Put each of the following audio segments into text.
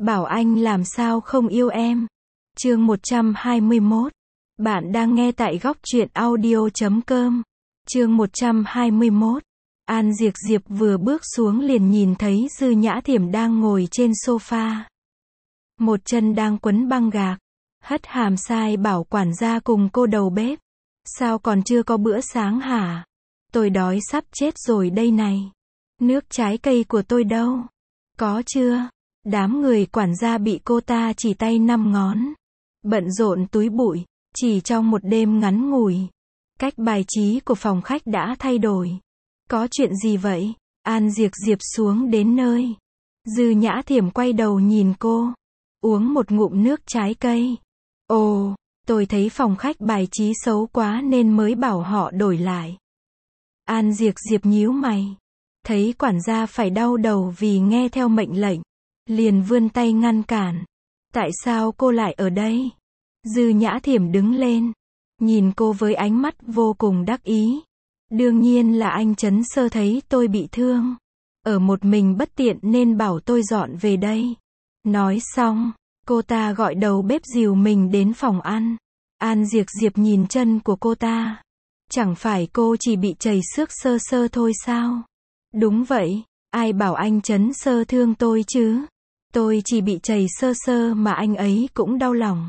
Bảo anh làm sao không yêu em. Chương 121. Bạn đang nghe tại góc truyện audio.com. Chương 121. An Diệp Diệp vừa bước xuống liền nhìn thấy Dư Nhã Thiểm đang ngồi trên sofa. Một chân đang quấn băng gạc. Hất hàm sai bảo quản gia cùng cô đầu bếp. Sao còn chưa có bữa sáng hả? Tôi đói sắp chết rồi đây này. Nước trái cây của tôi đâu? Có chưa? Đám người quản gia bị cô ta chỉ tay 5 ngón. Bận rộn túi bụi. Chỉ trong một đêm ngắn ngủi. Cách bài trí của phòng khách đã thay đổi. Có chuyện gì vậy? An Diệp Diệp xuống đến nơi. Dư Nhã Thiểm quay đầu nhìn cô. Uống một ngụm nước trái cây. Ồ, tôi thấy phòng khách bài trí xấu quá nên mới bảo họ đổi lại. An Diệp Diệp nhíu mày. Thấy quản gia phải đau đầu vì nghe theo mệnh lệnh. Liền vươn tay ngăn cản. Tại sao cô lại ở đây? Dư Nhã Thiểm đứng lên. Nhìn cô với ánh mắt vô cùng đắc ý. Đương nhiên là anh Trấn Sơ thấy tôi bị thương. Ở một mình bất tiện nên bảo tôi dọn về đây. Nói xong, cô ta gọi đầu bếp dìu mình đến phòng ăn. An Diệp Diệp nhìn chân của cô ta. Chẳng phải cô chỉ bị chảy xước sơ sơ thôi sao? Đúng vậy, ai bảo anh Trấn Sơ thương tôi chứ? Tôi chỉ bị chảy sơ sơ mà anh ấy cũng đau lòng.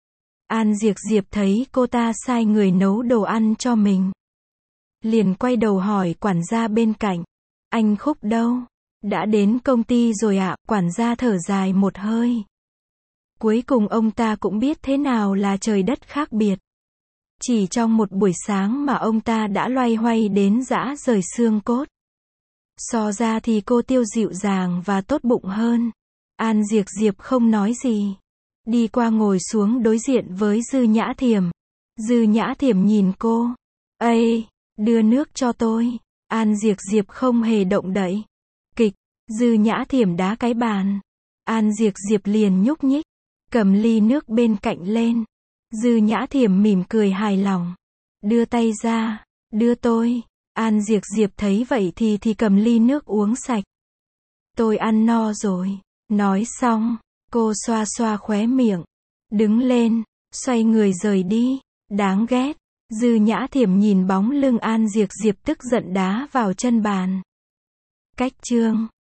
An Diệp Diệp thấy cô ta sai người nấu đồ ăn cho mình. Liền quay đầu hỏi quản gia bên cạnh. Anh Khúc đâu? Đã đến công ty rồi ạ. Quản gia thở dài một hơi. Cuối cùng ông ta cũng biết thế nào là trời đất khác biệt. Chỉ trong một buổi sáng mà ông ta đã loay hoay đến rã rời xương cốt. So ra thì cô Tiêu dịu dàng và tốt bụng hơn. An Diệp Diệp không nói gì. Đi qua ngồi xuống đối diện với Dư Nhã Thiểm. Dư Nhã Thiểm nhìn cô. Ây, đưa nước cho tôi. An Diệp Diệp không hề động đậy. Kịch, Dư Nhã Thiểm đá cái bàn. An Diệp Diệp liền nhúc nhích. Cầm ly nước bên cạnh lên. Dư Nhã Thiểm mỉm cười hài lòng. Đưa tay ra, đưa tôi. An Diệp Diệp thấy vậy thì cầm ly nước uống sạch. Tôi ăn no rồi. Nói xong, cô xoa xoa khóe miệng. Đứng lên, xoay người rời đi. Đáng ghét. Dư Nhã Thiểm nhìn bóng lưng An Diệp Diệp tức giận đá vào chân bàn. Cách chương